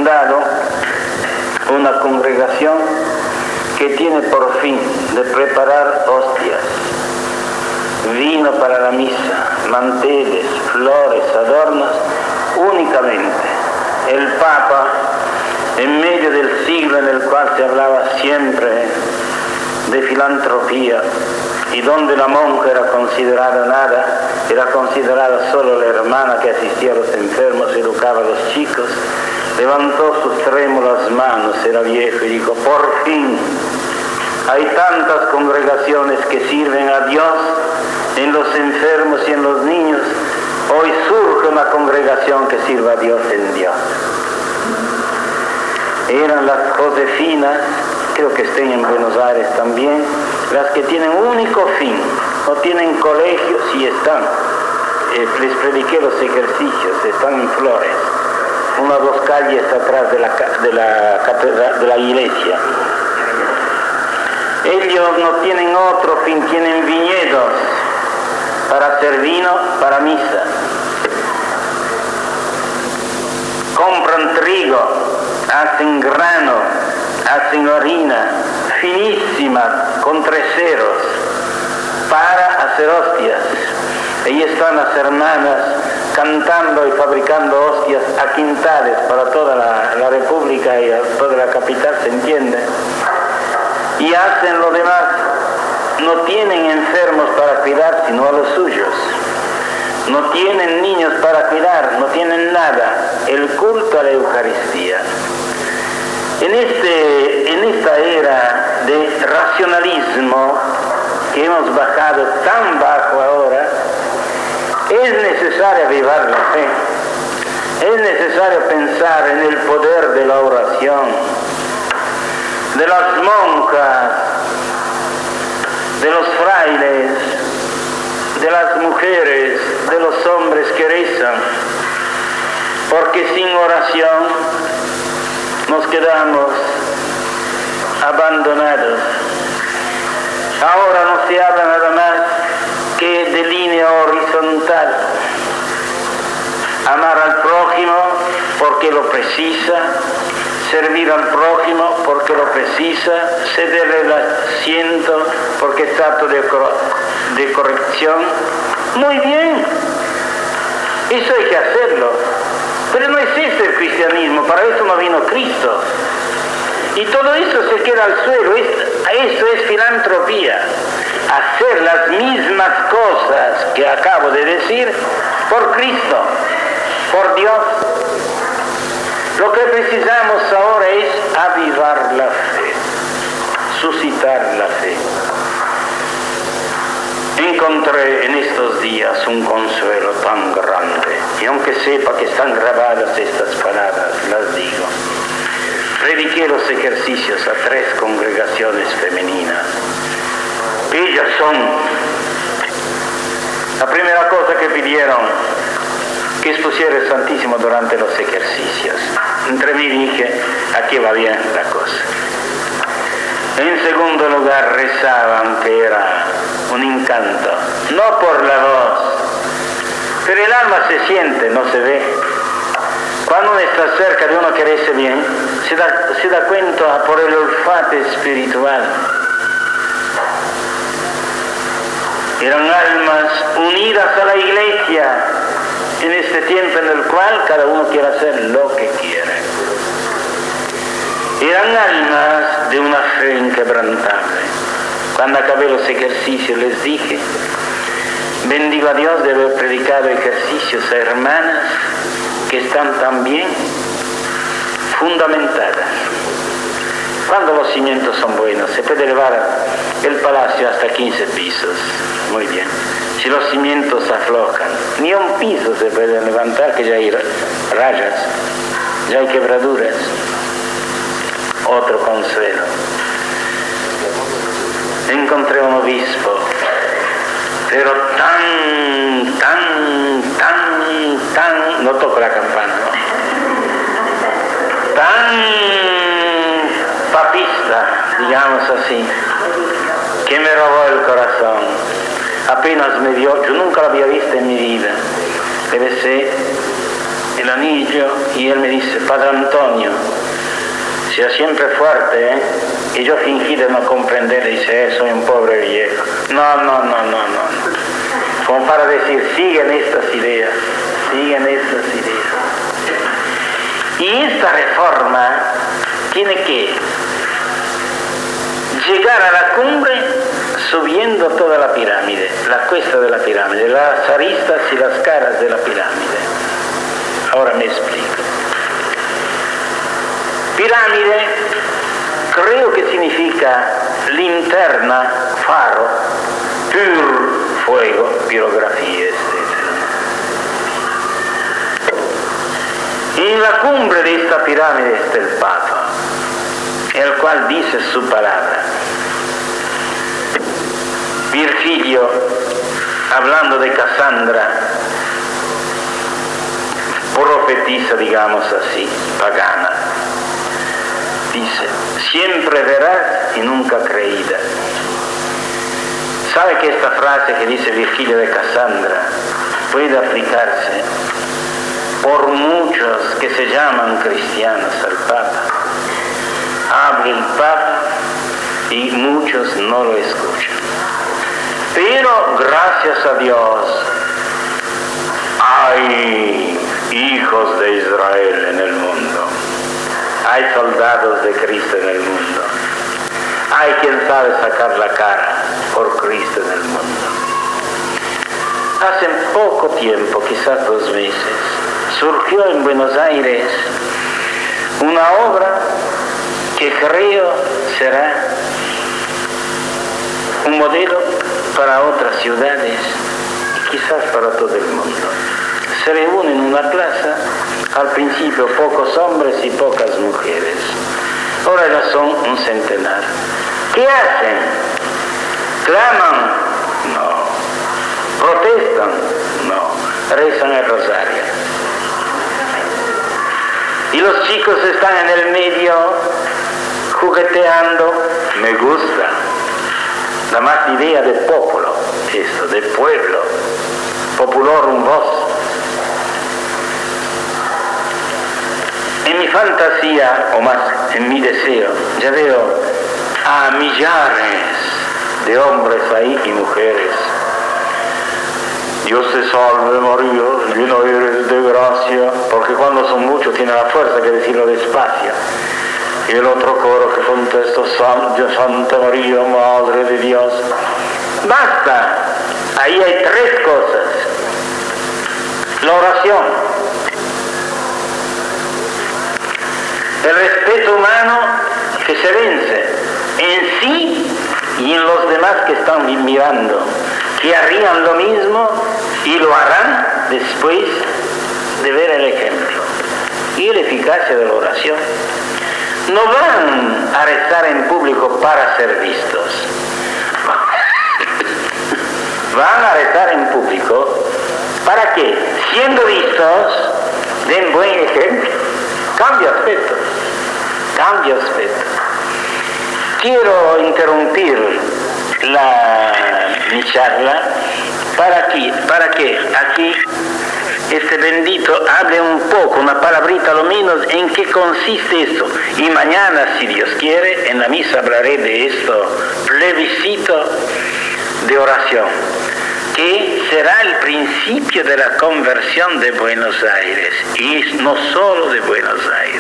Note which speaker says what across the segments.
Speaker 1: fundado una congregación que tiene por fin de preparar hostias, vino para la misa, manteles, flores, adornos, únicamente. El Papa, en medio del siglo en el cual se hablaba siempre de filantropía y donde la monja era considerada nada, era considerada solo la hermana que asistía a los enfermos, educaba a los chicos, levantó sus trémulas manos, era viejo, y dijo: por fin hay tantas congregaciones que sirven a Dios en los enfermos y en los niños. Hoy surge una congregación que sirva a Dios en Dios. Eran las Josefinas, creo que estén en Buenos Aires también, las que tienen un único fin, no tienen colegios y están. Les prediqué los ejercicios, están en Flores, unas 2 calles atrás de la iglesia. Ellos no tienen otro fin, tienen viñedos para hacer vino, para misa. Compran trigo, hacen grano, hacen harina finísima con 3 ceros para hacer hostias. Ahí están las hermanas cantando y fabricando hostias a quintales para toda la República y a toda la capital, ¿se entiende? Y hacen lo demás. No tienen enfermos para cuidar sino a los suyos. No tienen niños para cuidar, no tienen nada. El culto a la Eucaristía. En esta era de racionalismo que hemos bajado tan bajo ahora, es necesario avivar la fe. Es necesario pensar en el poder de la oración, de las monjas, de los frailes, de las mujeres, de los hombres que rezan, porque sin oración nos quedamos abandonados. Ahora no se habla nada más que de línea horizontal. Amar al prójimo porque lo precisa, servir al prójimo porque lo precisa, cederle el asiento porque es acto de corrección. Muy bien, eso hay que hacerlo, pero no existe el cristianismo, para eso no vino Cristo. Y todo eso se queda al suelo, eso es filantropía, hacer las mismas cosas que acabo de decir por Cristo, por Dios. Lo que precisamos ahora es avivar la fe, suscitar la fe. Encontré en estos días un consuelo tan grande, y aunque sepa que están grabadas estas palabras, las digo. Prediqué los ejercicios a 3 congregaciones femeninas. Ellas son, la primera cosa que pidieron, que expusiera el Santísimo durante los ejercicios. Entre mí dije, aquí va bien la cosa. En segundo lugar, rezaban, que era un encanto, no por la voz, pero el alma se siente, no se ve. Cuando uno está cerca de uno que reza bien, se da cuenta por el olfato espiritual. Eran almas unidas a la iglesia en este tiempo en el cual cada uno quiere hacer lo que quiere. Eran almas de una fe inquebrantable. Cuando acabé los ejercicios les dije, bendigo a Dios de haber predicado ejercicios a hermanas que están también fundamentadas. Cuando los cimientos son buenos, se puede elevar el palacio hasta 15 pisos. Muy bien. Si los cimientos aflojan, ni un piso se puede levantar, que ya hay rayas, ya hay quebraduras. Otro consuelo. Encontré un obispo, pero no toco la campana, ¿no? Tan papista, digamos así, que me robó el corazón. Apenas me vio, yo nunca lo había visto en mi vida. Le besé el anillo y él me dice, Padre Antonio sea siempre fuerte, y yo fingí de no comprender, dice, soy un pobre viejo. No. Como para decir, siguen estas ideas. Y esta reforma tiene que llegar a la cumbre subiendo toda la pirámide, la cuesta de la pirámide, las aristas y las caras de la pirámide. Ahora me explico. Pirámide creo que significa linterna, faro, pur, fuego, pirografía, etc. En la cumbre de esta pirámide está el Papa, el cual dice su palabra. Virgilio, hablando de Casandra, profetiza, digamos así, pagana. Dice, siempre veraz y nunca creída. ¿Sabe que esta frase que dice Virgilio de Casandra puede aplicarse por muchos que se llaman cristianos al Papa? Habla el Papa y muchos no lo escuchan. Pero gracias a Dios hay hijos de Israel en el mundo. Hay soldados de Cristo en el mundo. Hay quien sabe sacar la cara por Cristo en el mundo. Hace poco tiempo, quizás 2 meses, surgió en Buenos Aires una obra que creo será un modelo para otras ciudades y quizás para todo el mundo. Se reúnen en una plaza, al principio pocos hombres y pocas mujeres. Ahora ya son un centenar. ¿Qué hacen? ¿Claman? No. ¿Protestan? No. Rezan el rosario. Y los chicos están en el medio jugueteando. Me gusta. La más idea de popolo, eso, de pueblo. Populorum vos. En mi fantasía, o más en mi deseo, ya veo a millares de hombres ahí y mujeres. Dios te salve María, llena eres de gracia, porque cuando son muchos tiene la fuerza que decirlo despacio. Y el otro coro que contesta, Santa María, Madre de Dios. Basta, ahí hay 3 cosas. La oración, el respeto humano que se vence en sí y en los demás que están mirando, que harían lo mismo y lo harán después de ver el ejemplo. Y la eficacia de la oración. No van a rezar en público para ser vistos. Van a rezar en público para que, siendo vistos, den buen ejemplo. Cambia aspecto. Quiero interrumpir mi charla para que aquí este bendito hable un poco, una palabrita lo menos, en qué consiste esto. Y mañana, si Dios quiere, en la misa hablaré de esto, plebiscito de oración, que será el principio de la conversión de Buenos Aires, y no solo de Buenos Aires.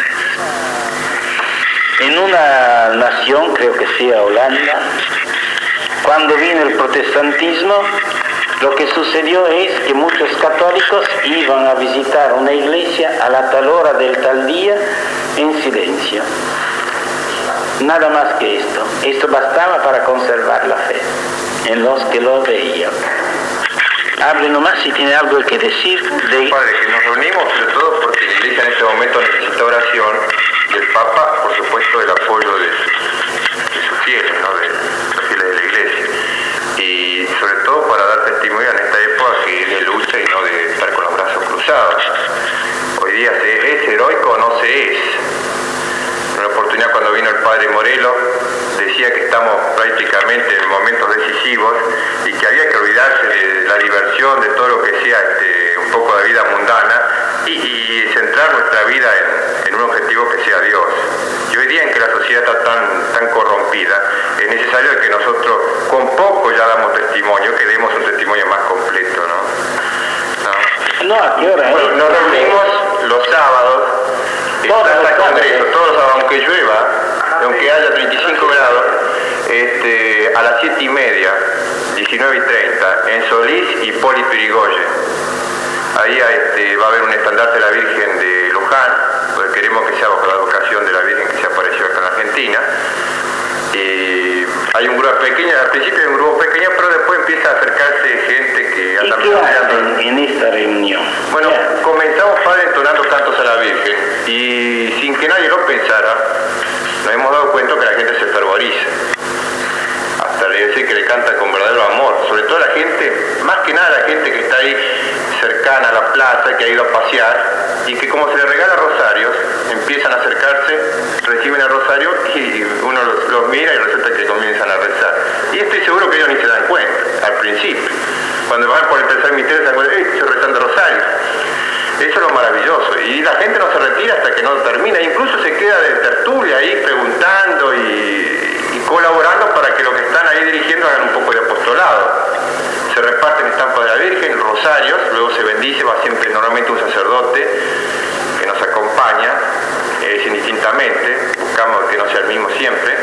Speaker 1: En una nación, creo que sea Holanda, cuando vino el protestantismo, lo que sucedió es que muchos católicos iban a visitar una iglesia a la tal hora del tal día en silencio. Nada más que esto. Esto bastaba para conservar la fe en los que lo veían. Hable nomás si tiene algo que decir.
Speaker 2: Padre, que nos reunimos sobre todo porque la iglesia en este momento necesita oración y el Papa, por supuesto, el apoyo de sus fieles, ¿no? De los fieles de la iglesia. Y sobre todo para dar testimonio en esta época que es de lucha y no de estar con los brazos cruzados. Hoy día ¿se es heroico o no se es? En una oportunidad cuando vino el padre Morelo decía que estamos prácticamente en momentos decisivos y que había que olvidarse de la diversión, de todo lo que sea un poco de vida mundana y centrar nuestra vida en un sociedad está tan corrompida, es necesario que nosotros con poco ya damos testimonio, que demos un testimonio más completo, ¿no?
Speaker 1: ¿A qué hora?
Speaker 2: Bueno, nos reunimos los sábados, Plaza Congreso, todos los sábados, aunque llueva, aunque haya 35 grados, a las 7:30, 19:30, en Solís y Hipólito Yrigoyen. Ahí va a haber un estandarte de la Virgen de Luján, porque queremos que sea bajo la advocación de la Virgen que se apareció acá en Argentina. Y hay un grupo pequeño, al principio hay un grupo pequeño, pero después empieza a acercarse gente que anda
Speaker 1: mirando. ¿En esta reunión?
Speaker 2: Bueno, comenzamos, padre, entonando cantos a la Virgen, y sin que nadie lo pensara, nos hemos dado cuenta que la gente se fervoriza. Hasta le decir que le canta con verdadero amor, sobre todo la gente, más que nada la gente que está ahí cercana a la plaza, que ha ido a pasear, y que como se le regala rosarios, empiezan a acercarse, reciben el rosario y uno los mira y resulta que comienzan a rezar. Y estoy seguro que ellos ni se dan cuenta, al principio. Cuando van por el tercer misterio se dan cuenta, estoy rezando rosario. Eso es lo maravilloso. Y la gente no se retira hasta que no termina, incluso se queda de tertulia ahí preguntando y colaborando para que los que están ahí dirigiendo hagan un poco de apostolado. Se reparten estampas de la Virgen, rosarios, luego se bendice, va siempre normalmente un sacerdote que nos acompaña, indistintamente, buscamos que no sea el mismo siempre.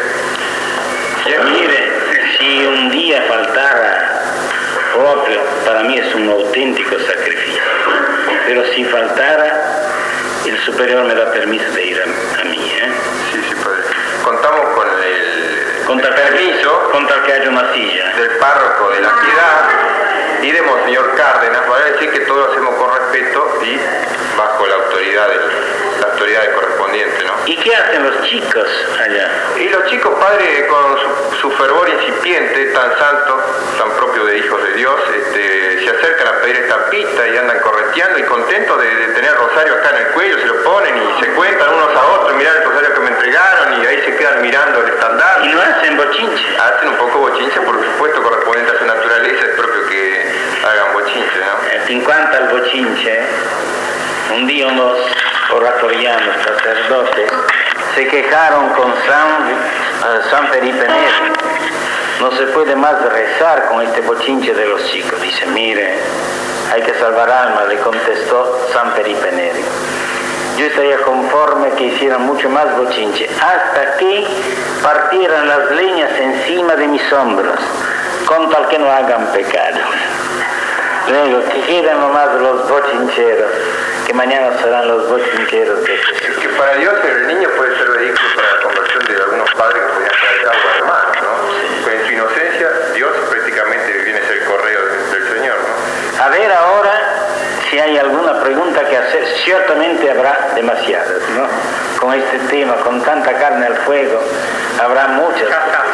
Speaker 1: Mire, si un día faltara propio, para mí es un auténtico sacrificio, pero si faltara, el superior me da permiso de ir a mí,
Speaker 2: Sí, padre. Contamos con el permiso
Speaker 1: contra que haya una silla
Speaker 2: del párroco de la Piedad y de Monseñor Cárdenas, para decir que todo lo hacemos con respeto y bajo la autoridad correspondiente, ¿no?
Speaker 1: ¿Y qué hacen los chicos allá?
Speaker 2: Y los chicos, padre, con su fervor incipiente, tan santo, tan propio de hijos de Dios, se acercan a pedir estampita y andan correteando y contentos de tener el rosario acá en el cuello, se lo ponen y se cuentan unos a otros, mirar el rosario que me entregaron, y ahí se quedan mirando el estandarte.
Speaker 1: ¿Y no hacen bochinche?
Speaker 2: Hacen un poco bochinche, por supuesto, correspondiente a su naturaleza, es propio que hagan bochinche, ¿no?
Speaker 1: En cuanto al bochinche, un día unos oratorianos sacerdotes se quejaron con San Felipe Neri. No se puede más rezar con este bochinche de los chicos. Dice, mire, hay que salvar almas, le contestó San Felipe Neri. Yo estaría conforme que hicieran mucho más bochinche, hasta que partieran las leñas encima de mis hombros, con tal que no hagan pecado. Luego, que queden nomás los bochincheros, que mañana serán los bochincheros de Jesús.
Speaker 2: Que para Dios el niño puede ser vehículo para la conversión de algunos padres que podían traer cabo a hermanos, ¿no? Pues en su inocencia, Dios prácticamente viene a ser el correo del Señor, ¿no?
Speaker 1: A ver ahora si hay alguna pregunta que hacer. Ciertamente habrá demasiadas, ¿no? Con este tema, con tanta carne al fuego, habrá muchas.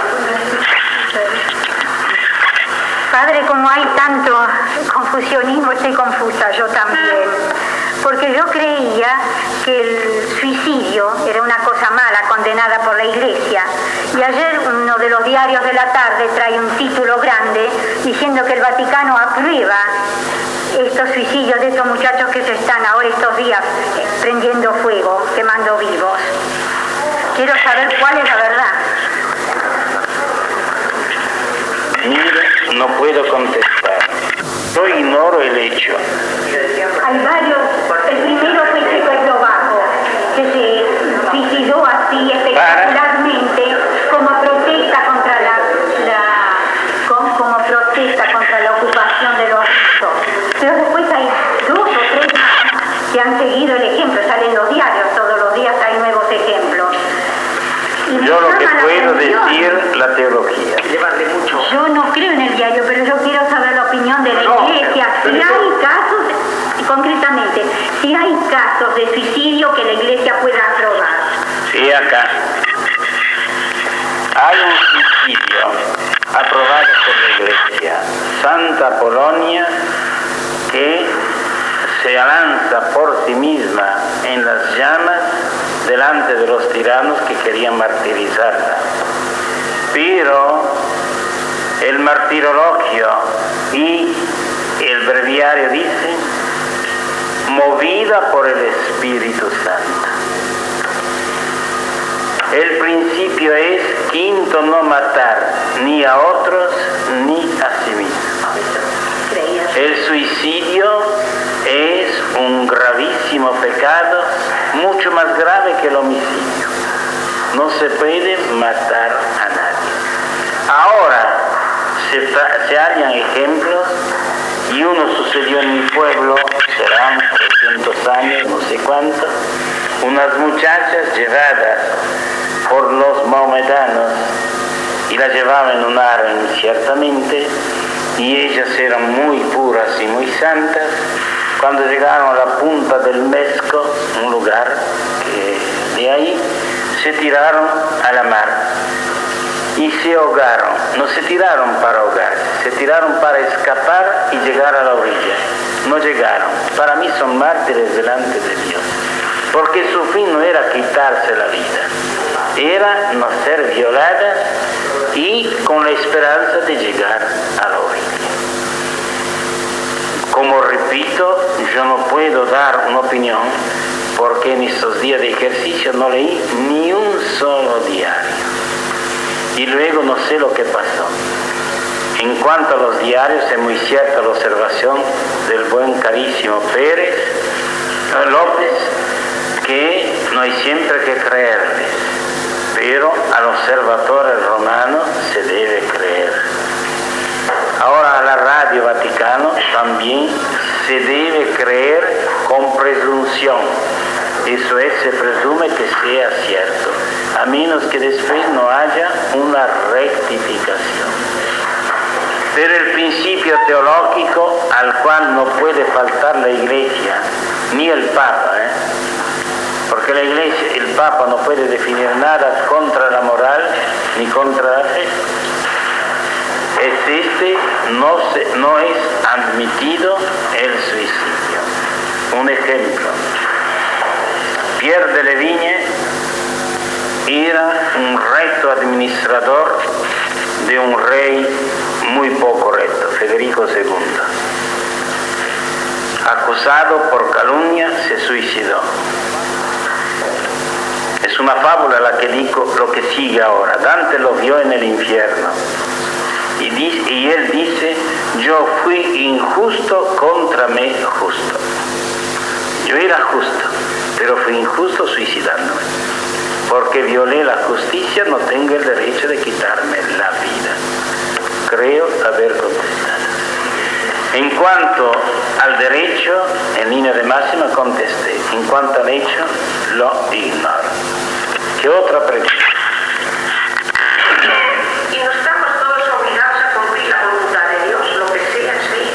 Speaker 3: Padre, como hay tanto confusionismo, estoy confusa, yo también. Porque yo creía que el suicidio era una cosa mala, condenada por la Iglesia. Y ayer uno de los diarios de la tarde trae un título grande diciendo que el Vaticano aprueba estos suicidios de estos muchachos que se están ahora estos días prendiendo fuego, quemando vivos. Quiero saber cuál es la verdad.
Speaker 1: Mire, no puedo contestar. Yo ignoro el hecho.
Speaker 3: Hay varios. El primero fue Checoslovaco, que se suicidó así espectacularmente como protesta contra como protesta contra la ocupación de los rusos. Pero después hay 2 o 3 más que han seguido el ejemplo. Salen los diarios, todos los días hay nuevos ejemplos.
Speaker 1: Yo lo que puedo decir, la teología.
Speaker 3: Yo no creo en el diario, pero yo quiero saber la opinión de la Iglesia. Si hay casos, concretamente, si hay casos de suicidio que la Iglesia pueda aprobar.
Speaker 1: Sí, acá. Hay un suicidio aprobado por la Iglesia. Santa Polonia, que se lanza por sí misma en las llamas delante de los tiranos que querían martirizarla. Pero el martirologio y el breviario dicen, movida por el Espíritu Santo. El principio es, quinto, no matar ni a otros ni a sí mismo. El suicidio es un gravísimo pecado, mucho más grave que el homicidio. No se puede matar a nadie. Ahora se hallan ejemplos, y uno sucedió en mi pueblo, serán 300 años, no sé cuánto, unas muchachas llevadas por los maometanos, y las llevaban en un harem ciertamente, y ellas eran muy puras y muy santas. Cuando llegaron a la punta del Mesco, un lugar que de ahí, se tiraron a la mar y se ahogaron. No se tiraron para ahogarse, se tiraron para escapar y llegar a la orilla. No llegaron. Para mí son mártires delante de Dios, porque su fin no era quitarse la vida, era no ser violadas y con la esperanza de llegar a la orilla. Como repito, yo no puedo dar una opinión porque en estos días de ejercicio no leí ni un solo diario. Y luego no sé lo que pasó. En cuanto a los diarios, es muy cierta la observación del buen carísimo López, que no hay siempre que creerles, pero al observatorio romano se debe creer. Ahora a la Radio Vaticano también se debe creer con presunción. Eso es, se presume que sea cierto, a menos que después no haya una rectificación. Pero el principio teológico al cual no puede faltar la Iglesia, ni el Papa, porque la Iglesia, el Papa no puede definir nada contra la moral ni contra la fe. No es admitido el suicidio. Un ejemplo, Pierre de Levigne era un recto administrador de un rey muy poco recto, Federico II. Acusado por calumnia, se suicidó. Es una fábula la que digo lo que sigue ahora. Dante lo vio en el infierno. Y él dice, yo fui injusto contra mí justo. Yo era justo, pero fui injusto suicidándome. Porque violé la justicia, no tengo el derecho de quitarme la vida. Creo haber contestado. En cuanto al derecho, en línea de máxima contesté. En cuanto al hecho, lo ignoro. ¿Qué otra pregunta?
Speaker 4: Y no estamos todos obligados a cumplir la voluntad de Dios, lo que sea, sí.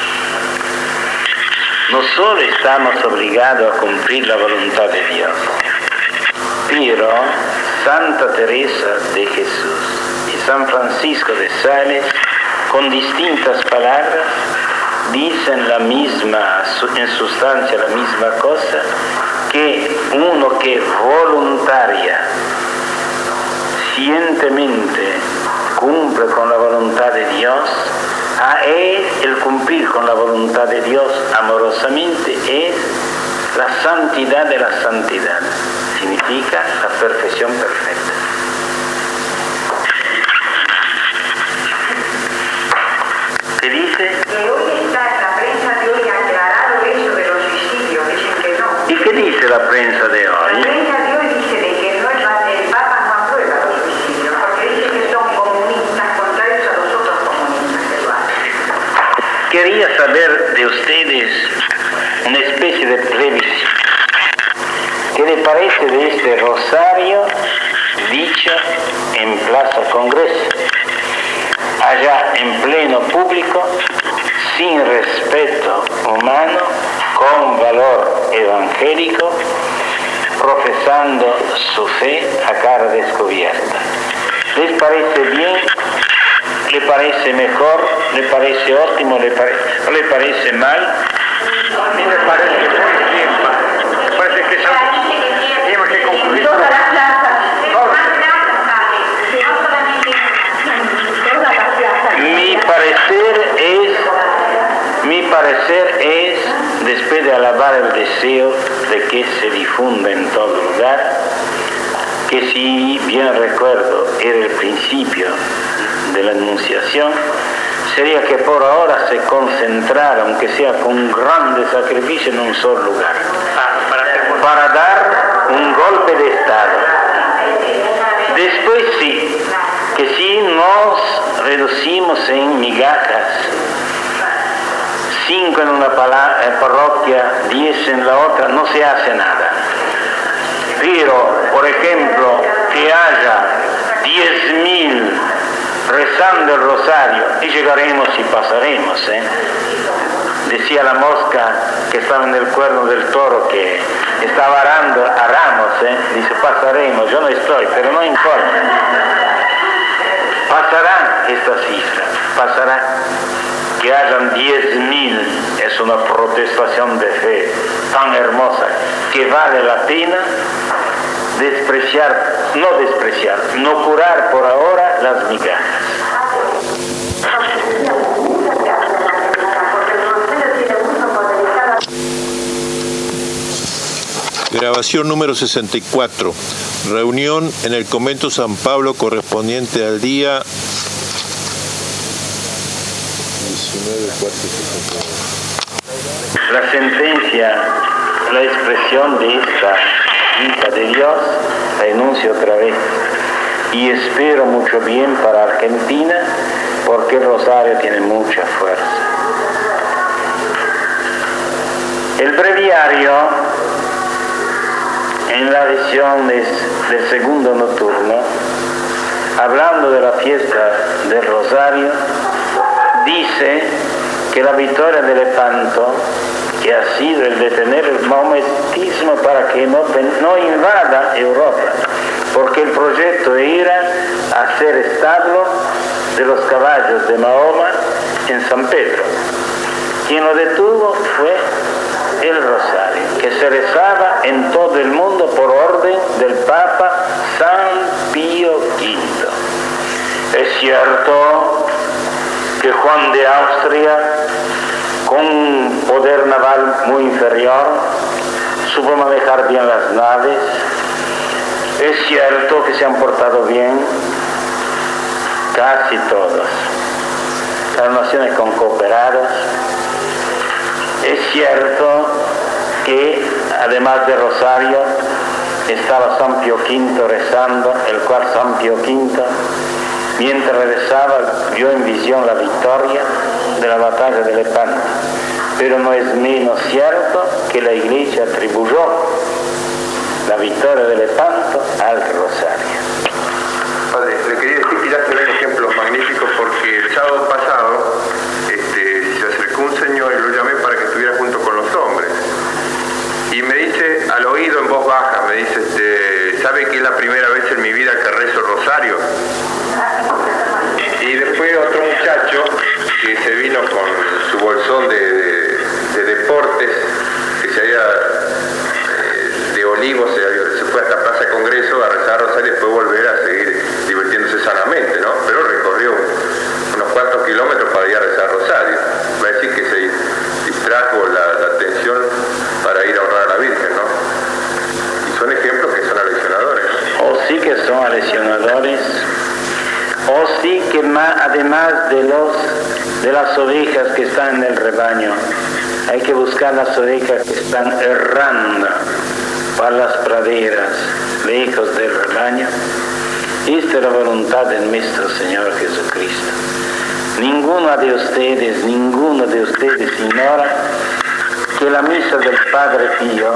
Speaker 1: No solo estamos obligados a cumplir la voluntad de Dios, pero Santa Teresa de Jesús y San Francisco de Sales, con distintas palabras, dicen la misma, en sustancia la misma cosa, que uno que voluntariamente cumple con la voluntad de Dios, el cumplir con la voluntad de Dios amorosamente es la santidad de la santidad, significa la perfección perfecta. ¿Qué dice?
Speaker 4: Que hoy está en la prensa de hoy aclarado eso de los suicidios, dicen que no.
Speaker 1: ¿Y qué dice la prensa de hoy?
Speaker 4: La prensa de hoy dice de que no el Papa no aprueba los suicidios, porque dice que son comunistas, contrarios a los otros comunistas que lo hacen.
Speaker 1: Quería saber de ustedes una especie de previsión. ¿Qué le parece de este rosario dicho en Plaza Congreso, allá en pleno público, sin respeto humano, con valor evangélico, profesando su fe a cara descubierta? ¿Les parece bien? ¿Le parece mejor? ¿Le parece óptimo? ¿Le parece mal?
Speaker 2: A mí me parece muy bien, padre. Me parece que tenemos que concluir.
Speaker 3: Todas las plazas.
Speaker 1: Mi parecer es, después de alabar el deseo de que se difunda en todo lugar, que si bien recuerdo era el principio de la Anunciación, sería que por ahora se concentrara, aunque sea con grande sacrificio, en un solo lugar, para dar un golpe de Estado. Después sí, que si nos reducimos en migajas, 5 en una parroquia, 10 en la otra, no se hace nada. Pero, por ejemplo, que haya 10.000 rezando el rosario, y llegaremos y pasaremos. Decía la mosca que estaba en el cuerno del toro, que estaba arando a ramos, dice pasaremos, yo no estoy, pero no importa. Pasará esta cifra, pasará. Que hayan 10.000 es una protestación de fe tan hermosa que vale la pena no curar por ahora las migajas.
Speaker 5: Grabación número 64. Reunión en el convento San Pablo correspondiente al día 19/4/69.
Speaker 1: La sentencia, la expresión de esta hija de Dios, la enuncio otra vez. Y espero mucho bien para Argentina, porque el rosario tiene mucha fuerza. El breviario, en la edición del segundo nocturno, hablando de la fiesta del rosario, dice que la victoria de Lepanto, que ha sido el detener el maometismo para que no invada Europa, porque el proyecto era hacer establo de los caballos de Mahoma en San Pedro. Quien lo detuvo fue el rosario, que se rezaba en todo el mundo por orden del Papa San Pío V. Es cierto que Juan de Austria, con un poder naval muy inferior, supo manejar bien las naves. Es cierto que se han portado bien casi todos, las naciones con cooperadas. Es cierto que además de Rosario estaba San Pío V rezando, el cual San Pío V, mientras rezaba, vio en visión la victoria de la batalla de Lepanto. Pero no es menos cierto que la Iglesia atribuyó la victoria de Lepanto al Rosario.
Speaker 2: Padre, le quería decir que ya se ven ejemplos magníficos, porque el sábado pasado se acercó un señor y lo llamé para que estuviera junto con los hombres. Y me dice, al oído en voz baja, me dice, ¿sabe que es la primera vez en mi vida que rezo el rosario? Y después otro muchacho que se vino con su bolsón de deportes, que se había de Olivos, se fue hasta Plaza Congreso a rezar rosario y después volver a seguir divirtiéndose sanamente, ¿no? Pero recorrió unos cuantos kilómetros para ir a rezar rosario. Va a decir que se distrajo la atención para ir a honrar a la Virgen, ¿no? Y son ejemplos que son aleccionadores.
Speaker 1: O sí que son aleccionadores, o sí que además de las ovejas que están en el rebaño, hay que buscar las ovejas que están errando por las praderas, lejos del rebaño. Esta es la voluntad de nuestro Señor Jesucristo. Ninguno de ustedes ignora que la misa del Padre Pío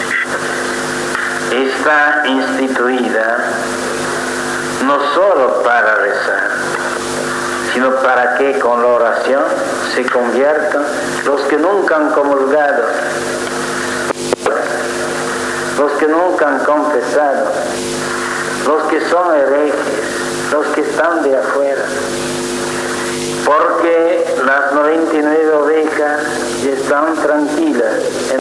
Speaker 1: está instituida no solo para rezar, sino para que con la oración se conviertan los que nunca han comulgado, los que nunca han confesado, los que son herejes, los que están de afuera, porque las 99 ovejas ya están tranquilas.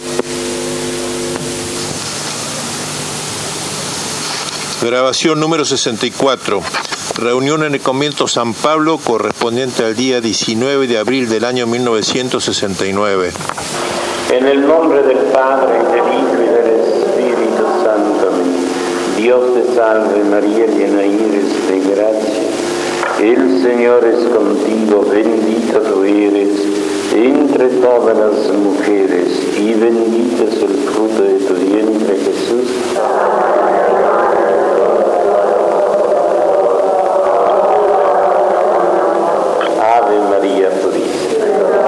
Speaker 5: Grabación número 64. Reunión en el convento San Pablo correspondiente al día 19 de abril del año 1969.
Speaker 1: En el nombre del Padre, y del Hijo y del Espíritu Santo. Dios Dios te salve María, llena eres de gracia. El Señor es contigo, bendita tú eres entre todas las mujeres, y bendito es el fruto de tu vientre, Jesús. Ave María Purísima.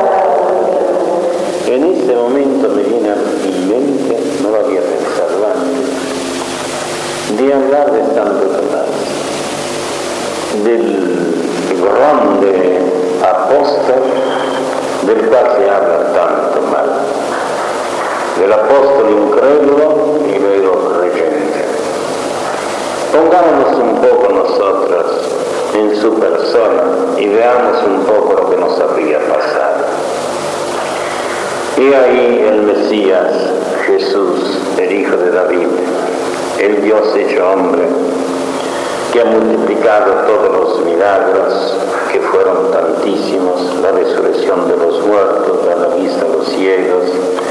Speaker 1: En este momento me viene a mi mente, no lo había pensado antes, de hablar de Santo Tomás, del grande apóstol del cual se habla tanto mal, del apóstol incrédulo y luego creyente. Pongámonos un poco nosotros en su persona y veamos un poco lo que nos habría pasado. Y ahí el Mesías, Jesús, el Hijo de David, el Dios hecho hombre, que ha multiplicado todos los milagros, que fueron tantísimos, la resurrección de los muertos, dar la vista a los ciegos,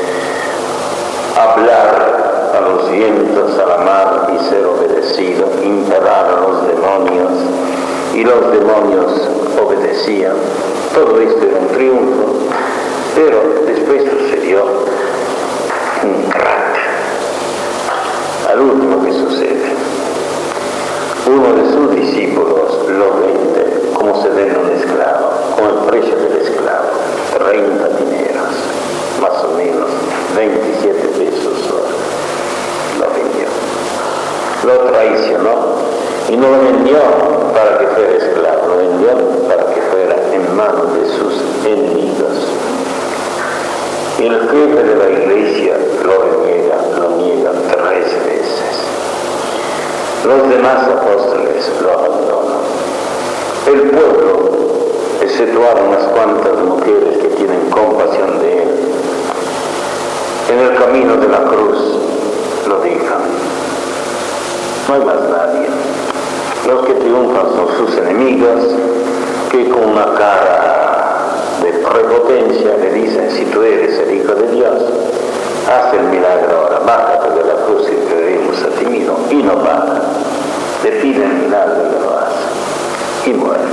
Speaker 1: hablar a los vientos, a la mar y ser obedecido, imperar a los demonios, y los demonios obedecían. Todo esto era un triunfo, pero después sucedió un crack. Al último que sucede, uno de sus discípulos lo vende como se vende un esclavo, con el precio del esclavo, 30 dineros, más o menos, 27 pesos lo vendió. Lo traicionó y no lo vendió para que fuera esclavo, lo vendió para que fuera en manos de sus enemigos. Y el jefe de la iglesia lo niega 3 veces. Los demás apóstoles lo abandonan. El pueblo, exceptuado unas cuantas mujeres que tienen compasión de él, en el camino de la cruz lo dejan. No hay más nadie. Los que triunfan son sus enemigos, que con una cara de prepotencia le dicen: si tú eres el Hijo de Dios, haz el milagro ahora, bájate de la cruz y te daremos a ti mismo. Y no baja, le pide el milagro y lo hace, y muere.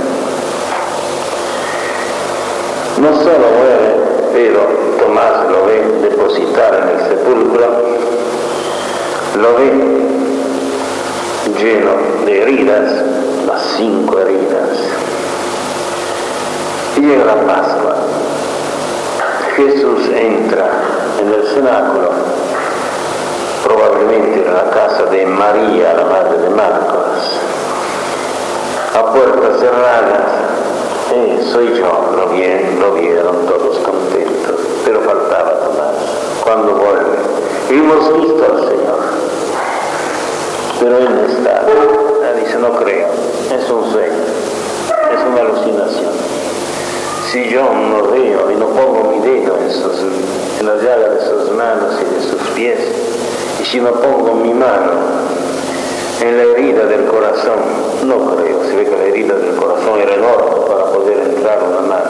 Speaker 1: No solo muere, pero Tomás lo ve depositar en el sepulcro, lo ve lleno de heridas, las 5 heridas. Y llega la Pascua. Jesús entra en el cenáculo, probablemente en la casa de María, la madre de Marcos, a puertas cerradas. Soy yo, lo vieron todos contentos, pero faltaba Tomás. Cuando vuelve, hemos visto al Señor, pero Él no está. Él dice: no creo, es un sueño, es una alucinación. Si yo no veo y no pongo mi dedo en las llagas de sus manos y de sus pies, y si no pongo mi mano en la herida del corazón, no creo. Se ve que la herida del corazón era enorme para poder entrar una mano.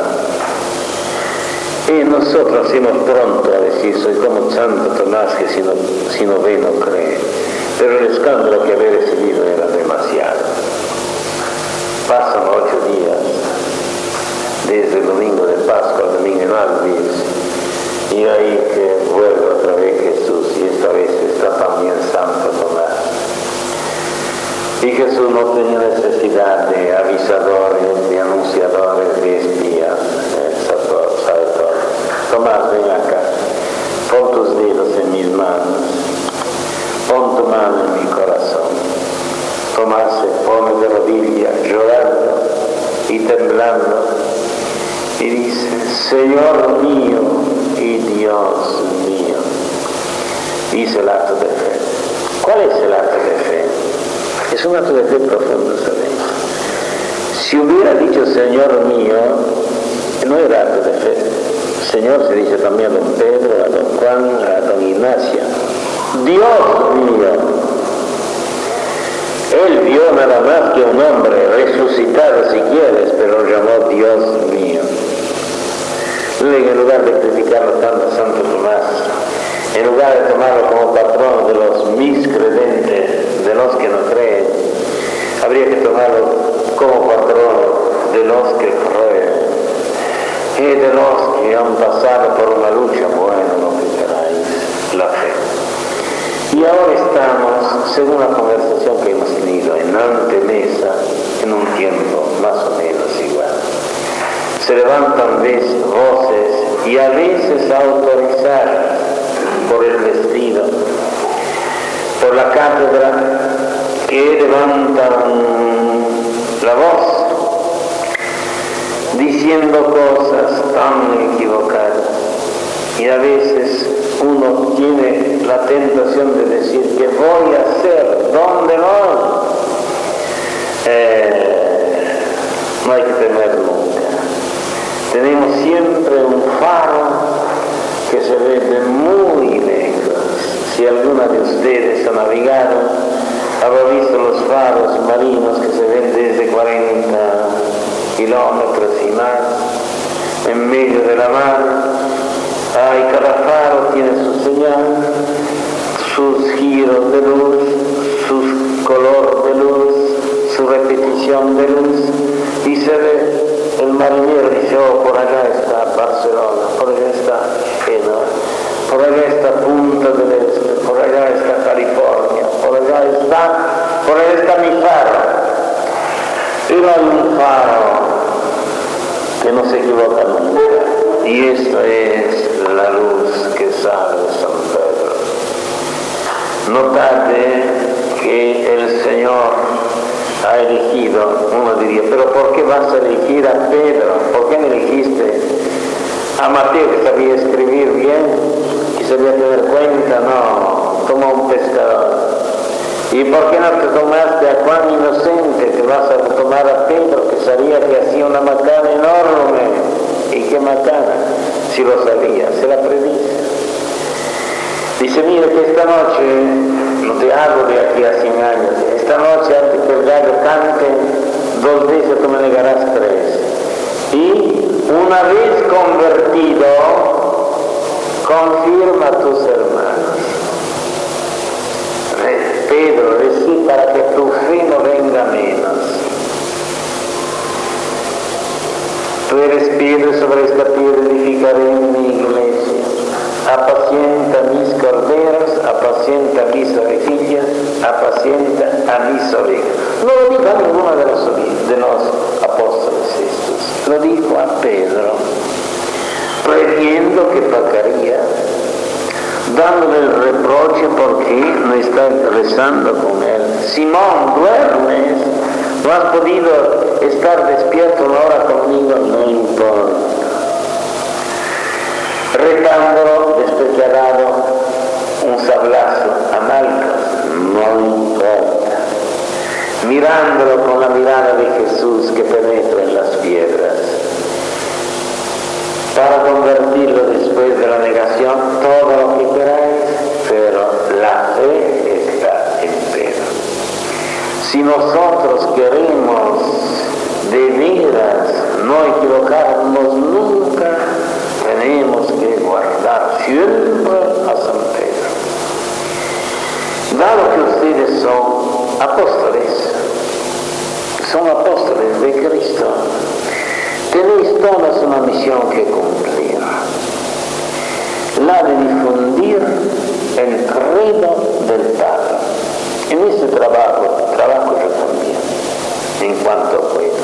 Speaker 1: Y nosotros hacemos pronto a decir: soy como Santo Tomás, que si no ve, no cree. Pero el escándalo que había recibido era demasiado. Pasan 8 días, desde el domingo de Pascua al domingo de Mártires, y ahí que vuelve otra vez Jesús, y esta vez está también Santo Tomás. Y Jesús no tenía necesidad de avisadores, de anunciadores, de espías, sabe todo. Tomás, ven acá, pon tus dedos en mis manos, pon tu mano en mi corazón. Tomás se pone de rodillas, llorando y temblando, y dice: Señor mío y Dios mío. Dice el acto de fe. ¿Cuál es el acto de fe? Es un acto de fe profundo, ¿sabéis? Si hubiera dicho Señor mío, no era acto de fe. Señor se dice también a don Pedro, a don Juan, a don Ignacio. Dios mío. Él vio nada más que un hombre resucitado, si quieres, pero lo llamó Dios mío. En lugar de criticarlo tanto a Santo Tomás, en lugar de tomarlo como patrón de los miscredentes, de los que no tomado como patrón de los que creen y de los que han pasado por una lucha, bueno, lo que queráis, la fe. Y ahora estamos, según la conversación que hemos tenido en antemesa, en un tiempo más o menos igual. Se levantan voces y a veces autorizadas por el vestido, por la cátedra, que levantan la voz diciendo cosas tan equivocadas, y a veces uno tiene la tentación de decir: ¿qué voy a hacer? ¿Dónde voy? No hay que temer nunca. Tenemos siempre un faro que se ve de muy lejos. Si alguna de ustedes ha navegado, habrá visto los faros marinos que se ven desde 40 kilómetros y más, en medio de la mar. Cada faro tiene su señal, sus giros de luz, su color de luz, su repetición de luz, y se ve el marinero, dice: oh, por allá está Barcelona, por allá está Génova, por allá está Punta del Este, por allá está California, por allá está mi faro. Pero hay un faro que no se equivoca nunca, y esta es la luz que sale de San Pedro. Notate que el Señor ha elegido, uno diría: pero ¿por qué vas a elegir a Pedro? ¿Por qué no elegiste a Mateo, que sabía escribir bien, que sabía tener cuenta? No, tomó un pescador. ¿Y por qué no te tomaste a Juan Inocente? Te vas a tomar a Pedro, que sabía que hacía una macana enorme. ¿Y qué macana? Si lo sabía, se la predice. Dice: mira que esta noche, no te hablo de aquí a 100 años, esta noche antes que el gallo cante, 2 veces tú me negarás 3. Y una vez convertido, confirma a tus hermanos. Pedro, decí para que tu fe no venga menos. Tú eres piedra, sobre esta piedra edificaré mi iglesia. Apacienta mis corderos, apacienta mis ovejillas, apacienta a mis ovejas. No lo dijo a ninguno de los apóstoles estos, lo dijo a Pedro, previendo que pecaría, dándole el reproche porque no está rezando con él. Simón, duermes, no has podido estar despierto una hora conmigo, no importa. Retándolo, después que ha dado un sablazo a Malcos, no importa. Mirándolo con la mirada de Jesús que penetra en las piedras, para convertirlo después de la negación, todo lo que queráis, pero la fe está en Pedro. Si nosotros queremos de veras no equivocarnos nunca, tenemos que guardar siempre a San Pedro. Dado que ustedes son apóstoles de Cristo, tenéis todas una misión que cumplir, la de difundir el credo del Padre. En este trabajo yo también, en cuanto puedo.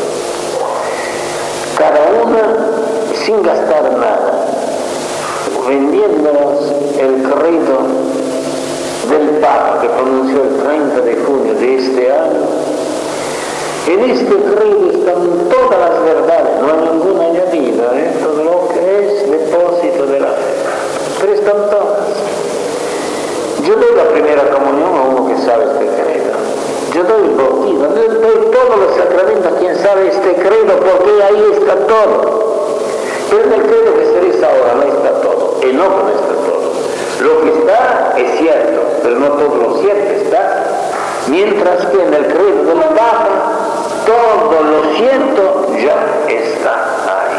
Speaker 1: Cada una sin gastar nada, vendiéndonos el credo del Papa que pronunció el 30 de junio de este año. En este credo están todas las verdades, no hay ninguna añadida, todo lo que es depósito de la fe, pero están todas. Yo doy la primera comunión a uno que sabe este credo, yo doy el bautismo, yo doy todos los sacramentos a quien sabe este credo, porque ahí está todo. Pero en el credo que se dice ahora no está todo, no está todo. Lo que está es cierto, pero no todo lo cierto está, mientras que en el credo del Papa todo lo cierto ya está ahí.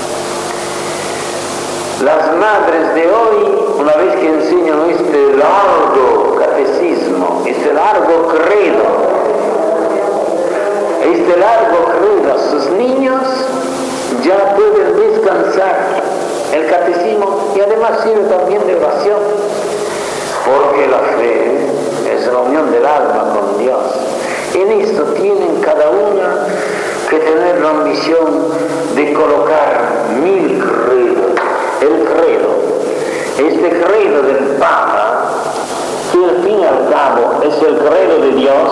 Speaker 1: Las madres de hoy, una vez que enseñan este largo catecismo, este largo credo, y además sirve también de oración, porque la fe es la unión del alma con Dios. En esto tienen cada una que tener la ambición de colocar 1000 credos. El credo, este credo del Papa, que al fin y al cabo es el credo de Dios,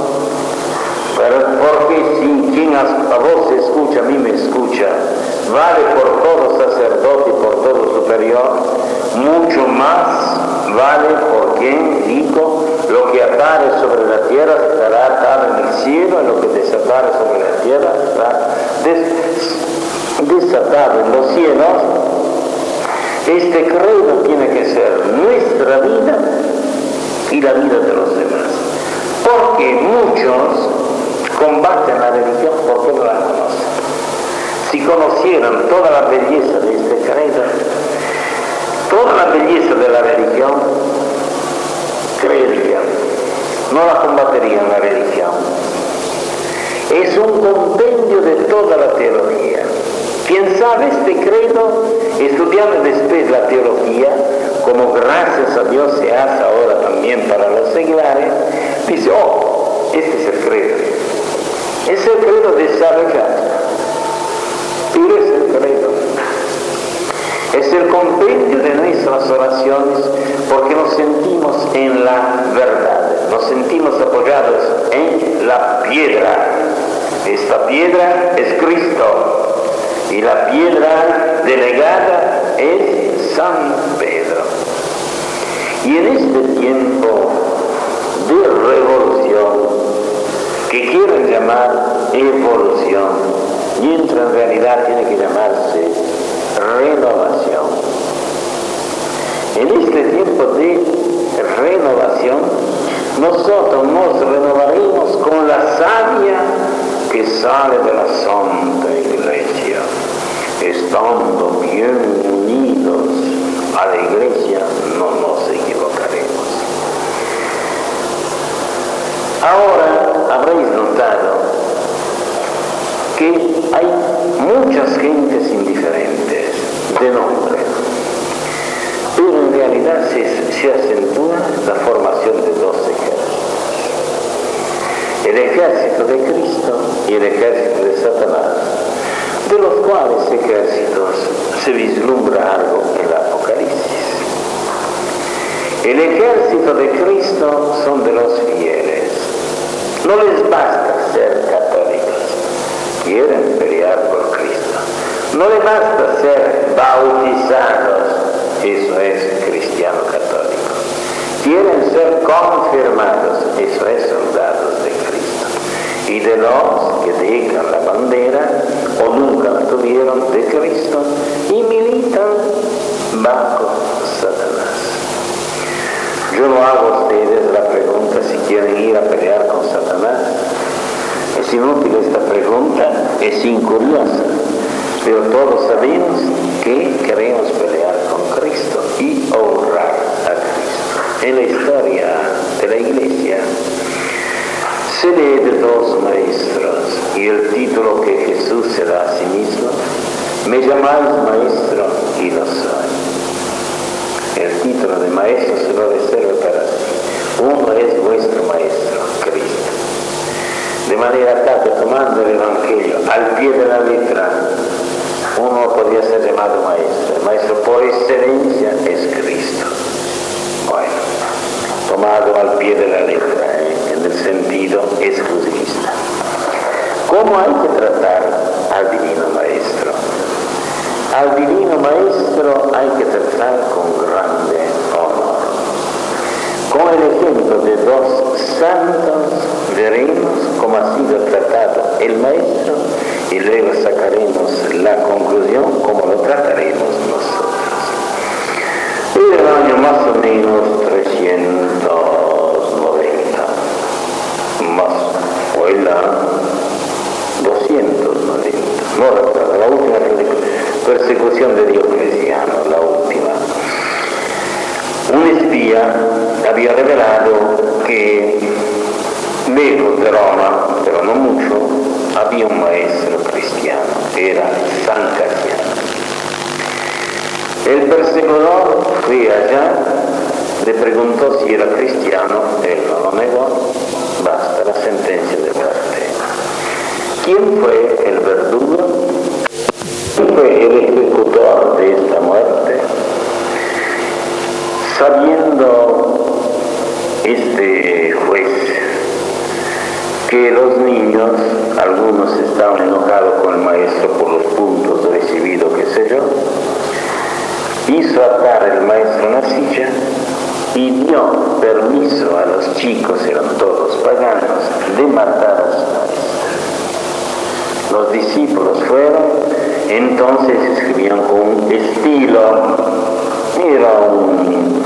Speaker 1: porque si quien a vos escucha, a mí me escucha, vale por todo sacerdote y por todo superior, mucho más vale por quien dijo: lo que atare sobre la tierra estará atado en el cielo, y lo que desatare sobre la tierra estará desatado en los cielos. Este credo tiene que ser nuestra vida y la vida de los demás, porque muchos combaten la religión porque no la conocen. Si conocieran toda la belleza de este credo, toda la belleza de la religión, creerían, no la combaterían la religión. Es un compendio de toda la teología. Quien sabe este credo, estudiando después la teología, como gracias a Dios se hace ahora también para los seglares, dice: oh, este es el credo. Es el credo de desarrollado. Pero es el credo. Es el compendio de nuestras oraciones, porque nos sentimos en la verdad, nos sentimos apoyados en la piedra. Esta piedra es Cristo, y la piedra delegada es San Pedro. Y en este tiempo de revolución, que quieren llamar evolución, mientras en realidad tiene que llamarse renovación. En este tiempo de renovación, nosotros nos renovaremos con la savia que sale de la Santa Iglesia. Estando bien unidos a la Iglesia, no nos equivocaremos. Ahora habréis notado que hay muchas gentes indiferentes de nombre, pero en realidad se acentúa la formación de dos ejércitos: el ejército de Cristo y el ejército de Satanás, de los cuales ejércitos se vislumbra algo en el Apocalipsis. El ejército de Cristo son de los fieles. No les basta ser católicos, quieren pelear por Cristo. No les basta ser bautizados, eso es cristiano católico. Quieren ser confirmados, eso es soldados de Cristo. Y de los que dejan la bandera o nunca la tuvieron de Cristo y militan bajo Satanás. Yo no hago a ustedes la pregunta si quieren ir a pelear con Satanás. Es inútil esta pregunta, es incuriosa, pero todos sabemos que queremos pelear con Cristo y honrar a Cristo. En la historia de la Iglesia se lee de dos maestros, y el título que Jesús se da a sí mismo: me llamáis maestro y lo soy. El título de maestro se lo reserva para sí. Uno es vuestro maestro, Cristo. De manera tal que, tomando el Evangelio al pie de la letra, uno podría ser llamado maestro. El maestro por excelencia es Cristo. Bueno, tomado al pie de la letra, en el sentido exclusivista. ¿Cómo hay que tratar al divino maestro? Al divino maestro hay que tratar con grande honor. Con el ejemplo de dos santos veremos cómo ha sido tratado el maestro y luego sacaremos la conclusión cómo lo trataremos nosotros. En el año más o menos 390, más o el año 290, no la última persecución de Diocleciano, la última. Un espía había revelado que lejos de Roma, pero no mucho, había un maestro cristiano, era San Casiano. El perseguidor fue allá, le preguntó si era cristiano, él no lo negó, basta la sentencia de muerte. ¿Quién fue el verdugo? ¿Quién fue el ejecutor de esta muerte? Sabiendo este juez que los niños, algunos estaban enojados con el maestro por los puntos recibidos, qué sé yo, hizo atar el maestro una silla y dio permiso a los chicos, eran todos paganos, de matar a su maestro. Los discípulos fueron, entonces escribían con un estilo, era un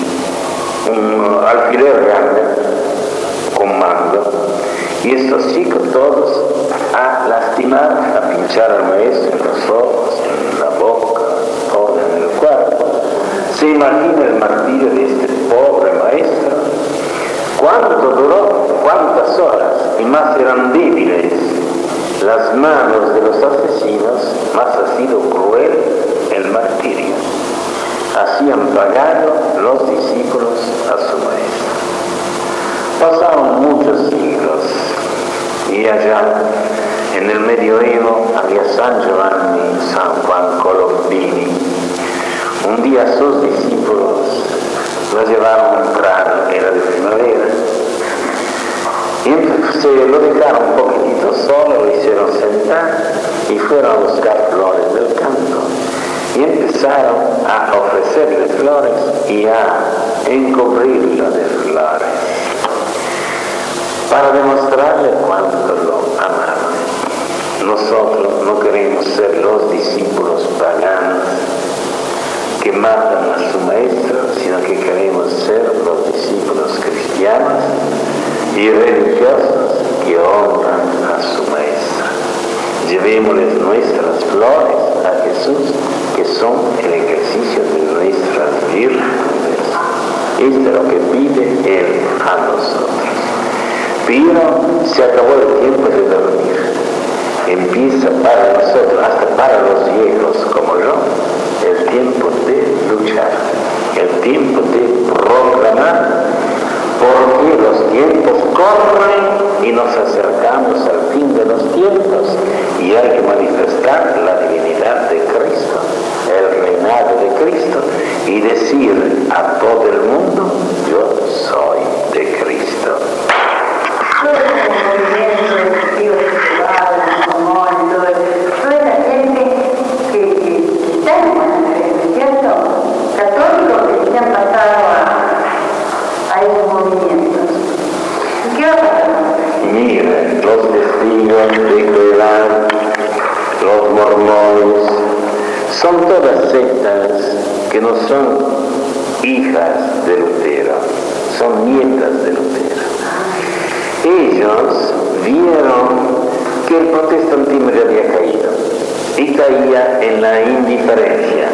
Speaker 1: alfiler grande, con mando, y estos chicos todos a lastimar, a pinchar al maestro en los ojos, en la boca, todo en el cuerpo. ¿Se imagina el martirio de este pobre maestro? ¿Cuánto duró? ¿Cuántas horas? Y más eran débiles las manos de los asesinos, más ha sido cruel el martirio. Hacían pagar los discípulos a su maestro. Pasaron muchos siglos y allá en el medioevo había San Giovanni, San Juan Colombini. Un día sus discípulos lo llevaron temprano, era de primavera, y se lo dejaron un poquitito solo, lo hicieron sentar y fueron a buscar flores del campo. Y empezaron a ofrecerle flores y a encubrirlo de flores para demostrarle cuánto lo amaban. Nosotros no queremos ser los discípulos paganos que matan a su maestro, sino que queremos ser los discípulos cristianos y religiosos que honran a su maestro. Llevémosles nuestras flores a Jesús, que son el ejercicio de nuestras virtudes. Esto es lo que pide Él a nosotros. Pero se acabó el tiempo de dormir. Empieza para nosotros, hasta para los viejos como yo, el tiempo de luchar, el tiempo de proclamar, porque los tiempos corren y nos acercamos al fin de los tiempos y hay que manifestar la divinidad de Cristo, el reinado de Cristo y decir a todo el mundo, yo soy de Cristo.
Speaker 4: Católicos que han pasado a esos movimientos. ¿Qué va a pasar?
Speaker 1: Miren, los testigos de Jehová, los mormones, son todas sectas que no son hijas de Lutero, son nietas de Lutero. Ellos vieron que el protestantismo ya había caído y caía en la indiferencia.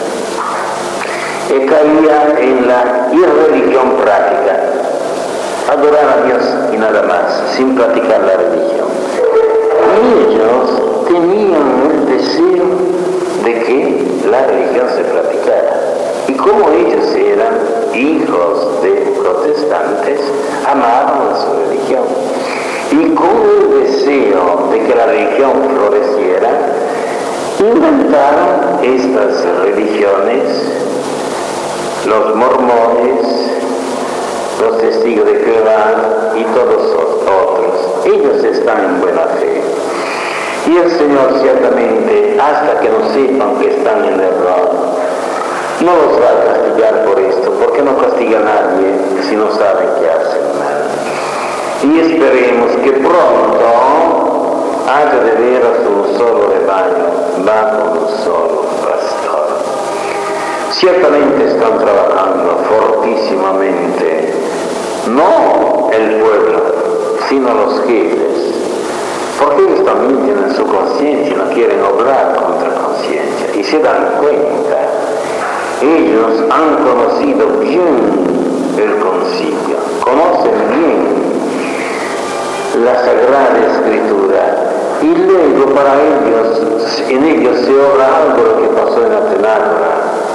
Speaker 1: Caía en la irreligión práctica, adorar a Dios y nada más, sin practicar la religión. Y ellos tenían el deseo de que la religión se practicara. Y como ellos eran hijos de protestantes, amaban a su religión. Y con el deseo de que la religión floreciera, inventaron estas religiones, los mormones, los testigos de Jehová y todos los otros. Ellos están en buena fe. Y el Señor ciertamente, hasta que no sepan que están en error, no los va a castigar por esto, porque no castiga a nadie si no saben que hacen mal. Y esperemos que pronto haya de veras un solo rebaño bajo un solo pastor. Ciertamente están trabajando fortísimamente, no el pueblo, sino los jefes, porque ellos también tienen su conciencia, no quieren obrar contra conciencia, y se dan cuenta. Ellos han conocido bien el concilio, conocen bien la Sagrada Escritura, y luego para ellos, en ellos se obra algo lo que pasó en Atenagora.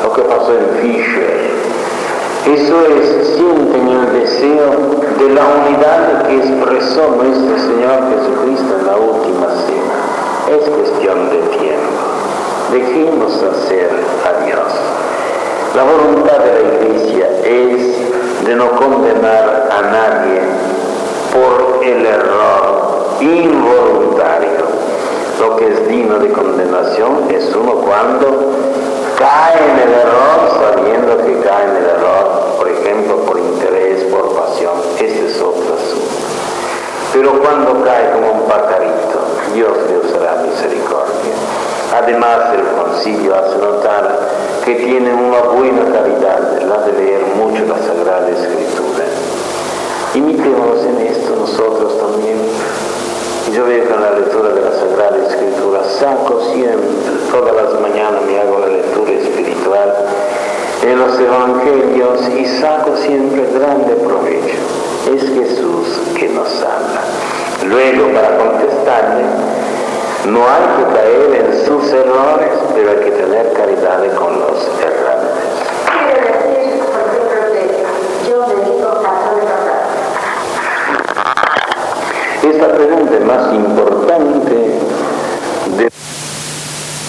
Speaker 1: lo que pasó en Fisher. Eso es, sienten el deseo de la unidad que expresó nuestro Señor Jesucristo en la última cena. Es cuestión de tiempo. Dejemos hacer a Dios. La voluntad de la Iglesia es de no condenar a nadie por el error involuntario. Lo que es digno de condenación es uno cuando cae en el error sabiendo que cae en el error, por ejemplo, por interés, por pasión. Ese es otro asunto. Pero cuando cae como un pajarito, Dios le usará misericordia. Además, el concilio hace notar que tienen una buena calidad, la de leer mucho la Sagrada Escritura. Imitemos en esto nosotros también. Yo veo que en la lectura de la Sagrada Escritura saco siempre, todas las mañanas me hago la lectura espiritual en los Evangelios y saco siempre grande provecho. Es Jesús que nos habla. Luego, para contestarle, no hay que caer en sus errores, pero hay que tener caridad con los errantes.
Speaker 3: Quiero decir, por ejemplo, yo dedico paso de verdad.
Speaker 1: Esta pregunta es más importante